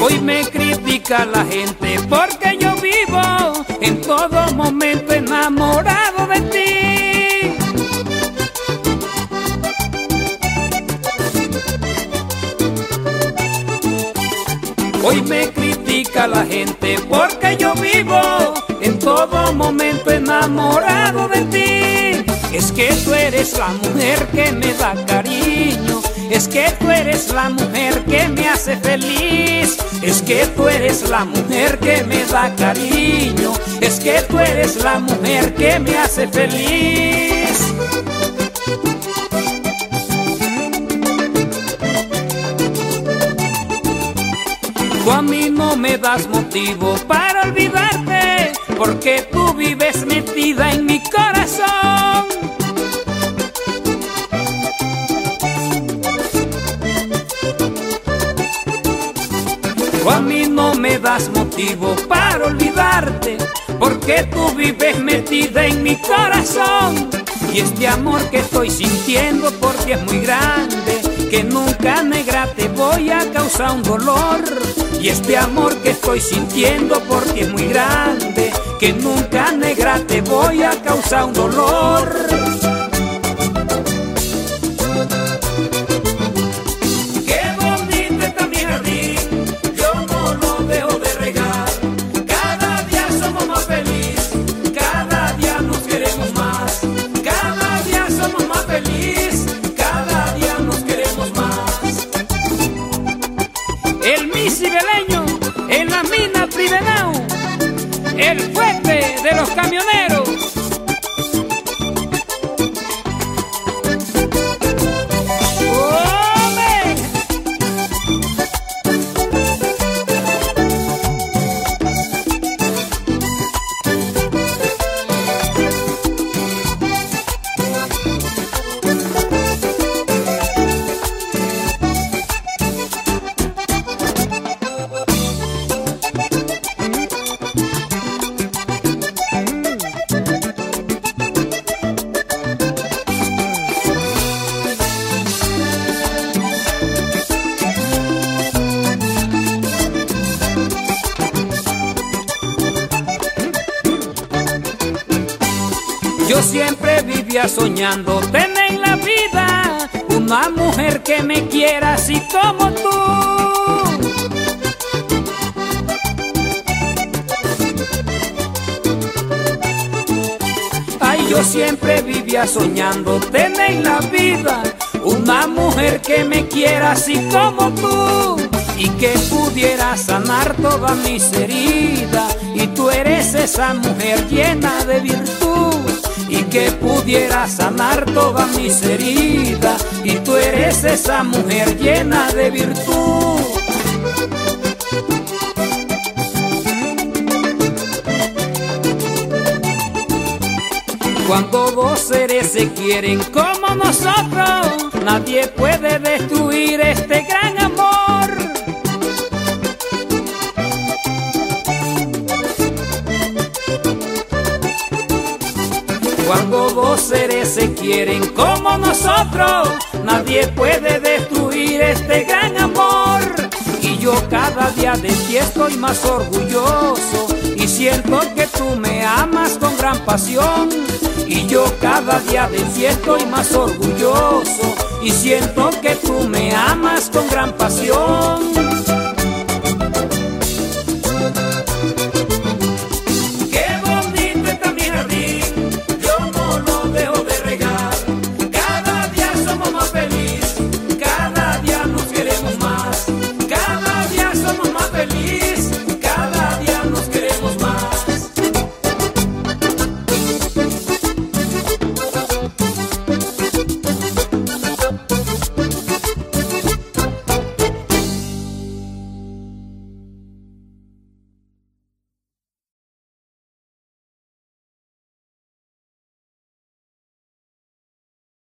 Hoy me critica la gente porque yo vivo en todo momento enamorado de ti. Hoy me critica la gente porque yo vivo en todo momento enamorado de ti. Es que tú eres la mujer que me da cariño, es que tú eres la mujer que me hace feliz, es que tú eres la mujer que me da cariño, es que tú eres la mujer que me hace feliz. Tú a mí no me das motivo para olvidarte, porque tú vives metida en mi corazón. Tú a mí no me das motivo para olvidarte, porque tú vives metida en mi corazón. Y este amor que estoy sintiendo por ti es muy grande, que nunca, negra, te voy a causar un dolor. Y este amor que estoy sintiendo por ti es muy grande, que nunca, negra, te voy a causar un dolor. Qué bonito está mi jardín, yo no lo dejo de regar. Cada día somos más felices, cada día nos queremos más. Cada día somos más felices, cada día nos queremos más. El misibeleño en la mina Pribenao, el fuerte de los camioneros. Yo siempre vivía soñando tener en la vida una mujer que me quiera así como tú. Ay, yo siempre vivía soñando tener en la vida una mujer que me quiera así como tú, y que pudiera sanar todas mis heridas. Y tú eres esa mujer llena de virtud, y que pudiera sanar todas mis heridas. Y tú eres esa mujer llena de virtud. Cuando dos seres se quieren como nosotros, nadie puede destruir este gran amor. Cuando dos seres se quieren como nosotros, nadie puede destruir este gran amor. Y yo cada día de ti estoy más orgulloso, y siento que tú me amas con gran pasión. Y yo cada día de ti estoy más orgulloso, y siento que tú me amas con gran pasión.